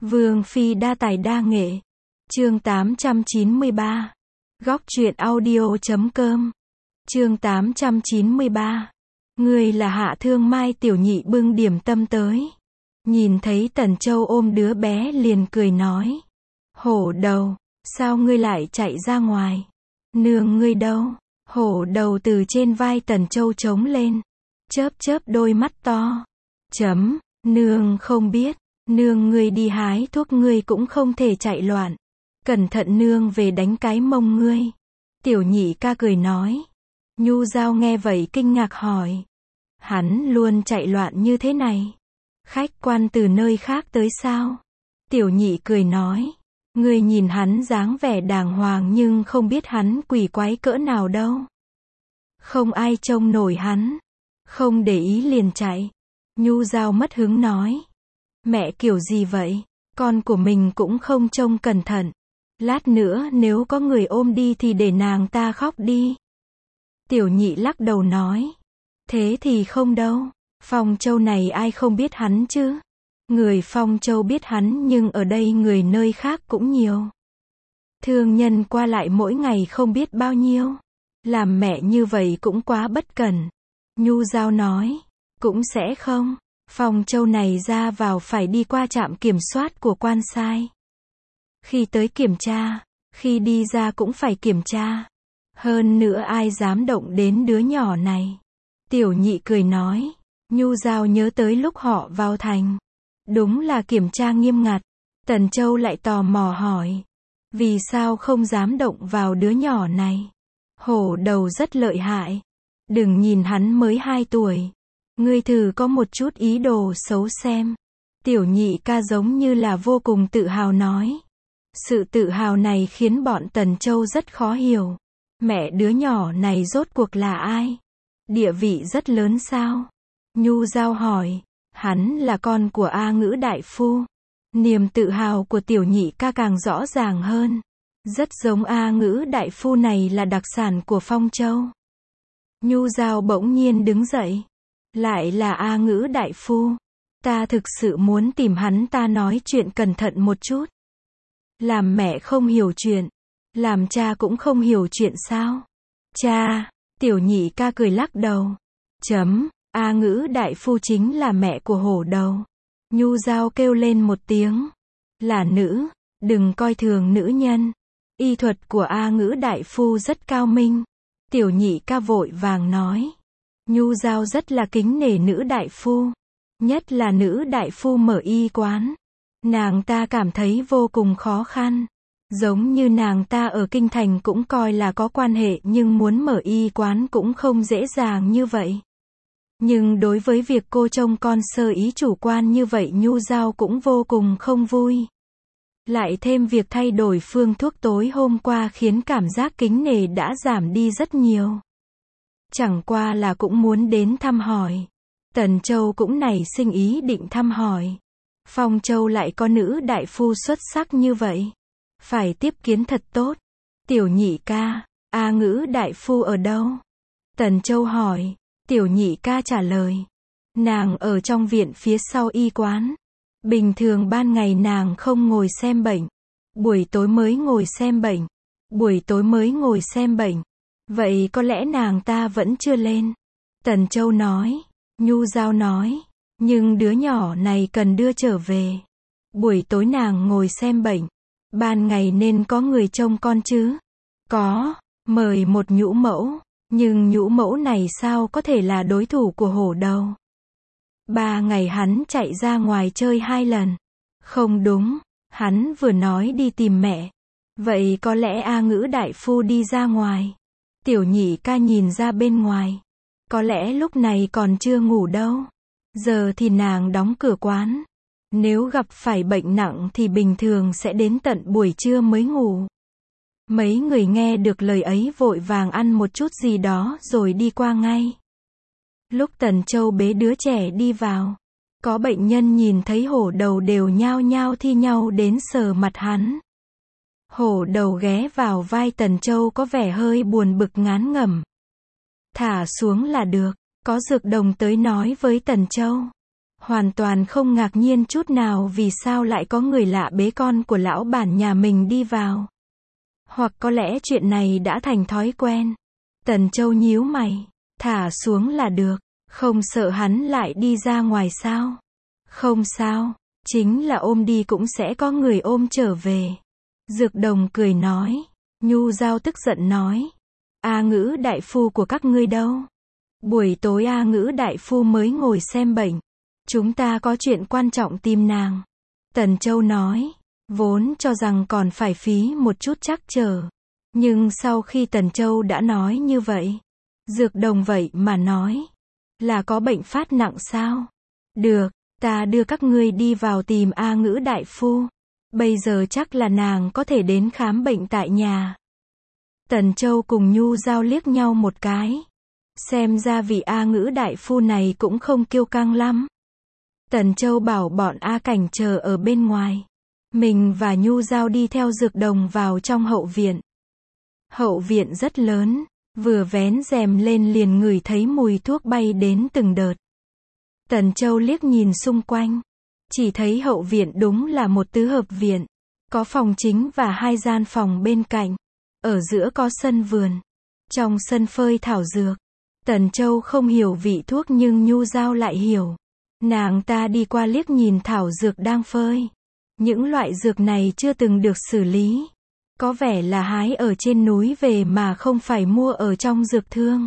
Vương phi đa tài đa nghệ. Chương 893. Góc truyện audio.com. Chương 893. Người là Hạ Thương Mai. Tiểu Nhị bưng điểm tâm tới. Nhìn thấy Tần Châu ôm đứa bé liền cười nói. Hổ đầu, sao ngươi lại chạy ra ngoài? Nương ngươi đâu? Hổ đầu từ trên vai Tần Châu trống lên. Chớp chớp đôi mắt to. Nương không biết. Nương ngươi đi hái thuốc ngươi cũng không thể chạy loạn. Cẩn thận nương về đánh cái mông ngươi. Tiểu Nhị ca cười nói. Nhu Giao nghe vậy kinh ngạc hỏi. Hắn luôn chạy loạn như thế này. Khách quan từ nơi khác tới sao? Tiểu Nhị cười nói. Ngươi nhìn hắn dáng vẻ đàng hoàng nhưng không biết hắn quỷ quái cỡ nào đâu. Không ai trông nổi hắn. Không để ý liền chạy. Nhu Giao mất hứng nói. Mẹ kiểu gì vậy? Con của mình cũng không trông cẩn thận. Lát nữa nếu có người ôm đi thì để nàng ta khóc đi. Tiểu Nhị lắc đầu nói. Thế thì không đâu. Phong Châu này ai không biết hắn chứ? Người Phong Châu biết hắn nhưng ở đây người nơi khác cũng nhiều. Thương nhân qua lại mỗi ngày không biết bao nhiêu. Làm mẹ như vậy cũng quá bất cẩn. Nhu Giao nói. Cũng sẽ không. Phong Châu này ra vào phải đi qua trạm kiểm soát của quan sai. Khi tới kiểm tra, khi đi ra cũng phải kiểm tra. Hơn nữa ai dám động đến đứa nhỏ này. Tiểu Nhị cười nói. Nhu Giao nhớ tới lúc họ vào thành. Đúng là kiểm tra nghiêm ngặt. Tần Châu lại tò mò hỏi. Vì sao không dám động vào đứa nhỏ này? Hổ đầu rất lợi hại. Đừng nhìn hắn mới 2 tuổi. Ngươi thử có một chút ý đồ xấu xem. Tiểu Nhị ca giống như là vô cùng tự hào nói. Sự tự hào này khiến bọn Tần Châu rất khó hiểu. Mẹ đứa nhỏ này rốt cuộc là ai? Địa vị rất lớn sao? Nhu Giao hỏi. Hắn là con của A Ngữ đại phu. Niềm tự hào của Tiểu Nhị ca càng rõ ràng hơn. Rất giống A Ngữ đại phu này là đặc sản của Phong Châu. Nhu Giao bỗng nhiên đứng dậy. Lại là A Ngữ đại phu. Ta thực sự muốn tìm hắn ta nói chuyện cẩn thận một chút. Làm mẹ không hiểu chuyện. Làm cha cũng không hiểu chuyện sao? Cha, Tiểu Nhị ca cười lắc đầu. A Ngữ đại phu chính là mẹ của hổ đầu. Nhu Giao kêu lên một tiếng. Là nữ, đừng coi thường nữ nhân. Y thuật của A Ngữ đại phu rất cao minh. Tiểu Nhị ca vội vàng nói. Nhu Giao rất là kính nể nữ đại phu. Nhất là nữ đại phu mở y quán. Nàng ta cảm thấy vô cùng khó khăn. Giống như nàng ta ở kinh thành cũng coi là có quan hệ nhưng muốn mở y quán cũng không dễ dàng như vậy. Nhưng đối với việc cô trông con sơ ý chủ quan như vậy Nhu Giao cũng vô cùng không vui. Lại thêm việc thay đổi phương thuốc tối hôm qua khiến cảm giác kính nể đã giảm đi rất nhiều. Chẳng qua là cũng muốn đến thăm hỏi. Tần Châu cũng nảy sinh ý định thăm hỏi. Phong Châu lại có nữ đại phu xuất sắc như vậy. Phải tiếp kiến thật tốt. Tiểu Nhị ca, A Ngữ đại phu ở đâu? Tần Châu hỏi. Tiểu Nhị ca trả lời. Nàng ở trong viện phía sau y quán. Bình thường ban ngày nàng không ngồi xem bệnh. Buổi tối mới ngồi xem bệnh. Buổi tối mới ngồi xem bệnh. Vậy có lẽ nàng ta vẫn chưa lên. Tần Châu nói. Nhu Giao nói. Nhưng đứa nhỏ này cần đưa trở về. Buổi tối nàng ngồi xem bệnh. Ban ngày nên có người trông con chứ? Có. Mời một nhũ mẫu. Nhưng nhũ mẫu này sao có thể là đối thủ của hổ đầu? 3 ngày hắn chạy ra ngoài chơi 2 lần. Không đúng. Hắn vừa nói đi tìm mẹ. Vậy có lẽ A Ngữ đại phu đi ra ngoài. Tiểu Nhị ca nhìn ra bên ngoài. Có lẽ lúc này còn chưa ngủ đâu. Giờ thì nàng đóng cửa quán. Nếu gặp phải bệnh nặng thì bình thường sẽ đến tận buổi trưa mới ngủ. Mấy người nghe được lời ấy vội vàng ăn một chút gì đó rồi đi qua ngay. Lúc Tần Châu bế đứa trẻ đi vào, có bệnh nhân nhìn thấy hổ đầu đều nhao nhao thi nhau đến sờ mặt hắn. Hổ đầu ghé vào vai Tần Châu có vẻ hơi buồn bực ngán ngẩm. Thả xuống là được, có dược đồng tới nói với Tần Châu. hoàn toàn không ngạc nhiên chút nào vì sao lại có người lạ bế con của lão bản nhà mình đi vào. Hoặc có lẽ chuyện này đã thành thói quen. Tần Châu nhíu mày, thả xuống là được, không sợ hắn lại đi ra ngoài sao? Không sao, chính là ôm đi cũng sẽ có người ôm trở về. Dược Đồng cười nói. Nhu Giao tức giận nói. A Ngữ đại phu của các ngươi đâu? Buổi tối A Ngữ đại phu mới ngồi xem bệnh. Chúng ta có chuyện quan trọng tìm nàng. Tần Châu nói. Vốn cho rằng còn phải phí một chút trắc trở. Nhưng sau khi Tần Châu đã nói như vậy. Dược Đồng vậy mà nói. Là có bệnh phát nặng sao? Được, ta đưa các ngươi đi vào tìm A Ngữ đại phu. Bây giờ chắc là nàng có thể đến khám bệnh tại nhà. Tần Châu cùng Nhu Giao liếc nhau một cái. Xem ra vị A Ngữ đại phu này cũng không kiêu căng lắm. Tần Châu bảo bọn A Cảnh chờ ở bên ngoài. Mình và Nhu Giao đi theo Dược Đồng vào trong hậu viện. Hậu viện rất lớn, vừa vén rèm lên liền ngửi thấy mùi thuốc bay đến từng đợt. Tần Châu liếc nhìn xung quanh, chỉ thấy hậu viện đúng là một tứ hợp viện, có phòng chính và 2 gian phòng bên cạnh, ở giữa có sân vườn, trong sân phơi thảo dược. Tần Châu không hiểu vị thuốc nhưng Nhu Giao lại hiểu. Nàng ta đi qua liếc nhìn thảo dược đang phơi. Những loại dược này chưa từng được xử lý. Có vẻ là hái ở trên núi về mà không phải mua ở trong dược thương.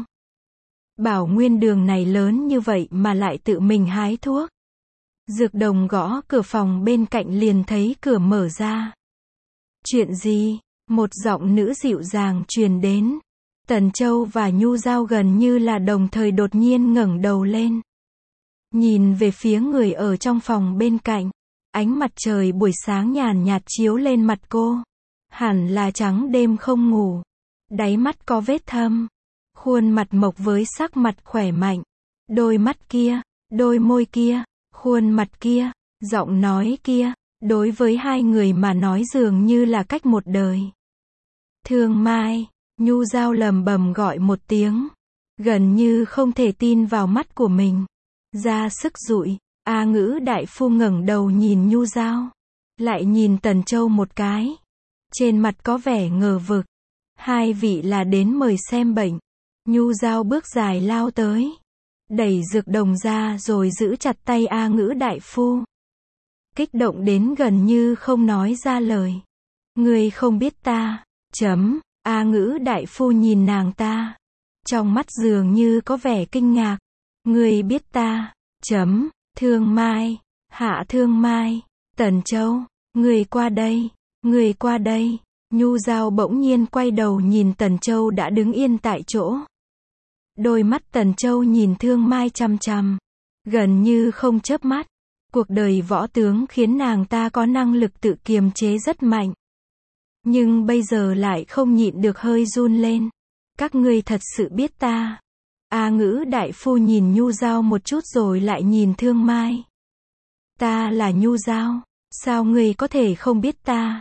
Bảo nguyên đường này lớn như vậy mà lại tự mình hái thuốc. Dược Đồng gõ cửa phòng bên cạnh liền thấy cửa mở ra. Chuyện gì? Một giọng nữ dịu dàng truyền đến. Tần Châu và Nhu Giao gần như là đồng thời đột nhiên ngẩng đầu lên. Nhìn về phía người ở trong phòng bên cạnh. Ánh mặt trời buổi sáng nhàn nhạt chiếu lên mặt cô. Hẳn là trắng đêm không ngủ. Đáy mắt có vết thâm. Khuôn mặt mộc với sắc mặt khỏe mạnh. Đôi mắt kia, đôi môi kia, khuôn mặt kia, giọng nói kia. Đối với hai người mà nói dường như là cách một đời. Thương Mai, Nhu Giao lầm bầm gọi một tiếng. Gần như không thể tin vào mắt của mình. Ra sức dụi. A Ngữ đại phu ngẩng đầu nhìn Nhu Giao. Lại nhìn Tần Châu một cái. Trên mặt có vẻ ngờ vực. Hai vị là đến mời xem bệnh. Nhu Giao bước dài lao tới. Đẩy Dược Đồng ra rồi giữ chặt tay A Ngữ đại phu. Kích động đến gần như không nói ra lời. Ngươi không biết ta. A Ngữ đại phu nhìn nàng ta. Trong mắt dường như có vẻ kinh ngạc. Ngươi biết ta. Thương Mai. Hạ Thương Mai. Tần Châu. Ngươi qua đây. Ngươi qua đây. Nhu Giao bỗng nhiên quay đầu nhìn Tần Châu đã đứng yên tại chỗ. Đôi mắt Tần Châu nhìn Thương Mai chằm chằm. Gần như không chớp mắt. Cuộc đời võ tướng khiến nàng ta có năng lực tự kiềm chế rất mạnh. Nhưng bây giờ lại không nhịn được hơi run lên. Các ngươi thật sự biết ta. A Ngữ đại phu nhìn Nhu Giao một chút rồi lại nhìn Thương Mai. Ta là Nhu Giao. Sao ngươi có thể không biết ta?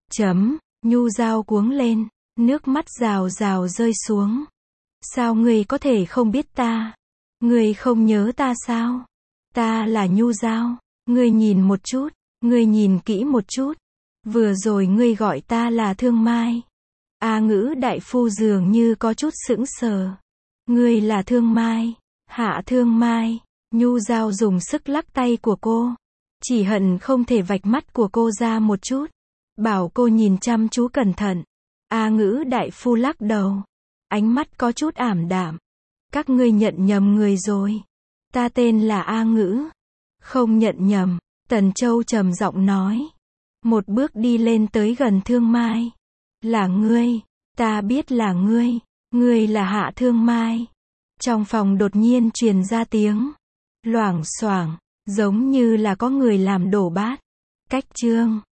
Nhu Giao cuống lên. Nước mắt rào rào rơi xuống. Sao ngươi có thể không biết ta? Ngươi không nhớ ta sao? Ta là Nhu Giao. Ngươi nhìn một chút. Ngươi nhìn kỹ một chút. Vừa rồi ngươi gọi ta là Thương Mai. A Ngữ đại phu dường như có chút sững sờ. Ngươi là Thương Mai. Hạ Thương Mai. Nhu Giao dùng sức lắc tay của cô. Chỉ hận không thể vạch mắt của cô ra một chút. Bảo cô nhìn chăm chú cẩn thận. A Ngữ đại phu lắc đầu. Ánh mắt có chút ảm đạm. Các ngươi nhận nhầm người rồi. Ta tên là A Ngữ. Không nhận nhầm. Tần Châu trầm giọng nói. Một bước đi lên tới gần Thương Mai. Là ngươi. Ta biết là ngươi. Ngươi là Hạ Thương Mai. Trong phòng đột nhiên truyền ra tiếng. Loảng xoảng. Giống như là có người làm đổ bát. Cách chương.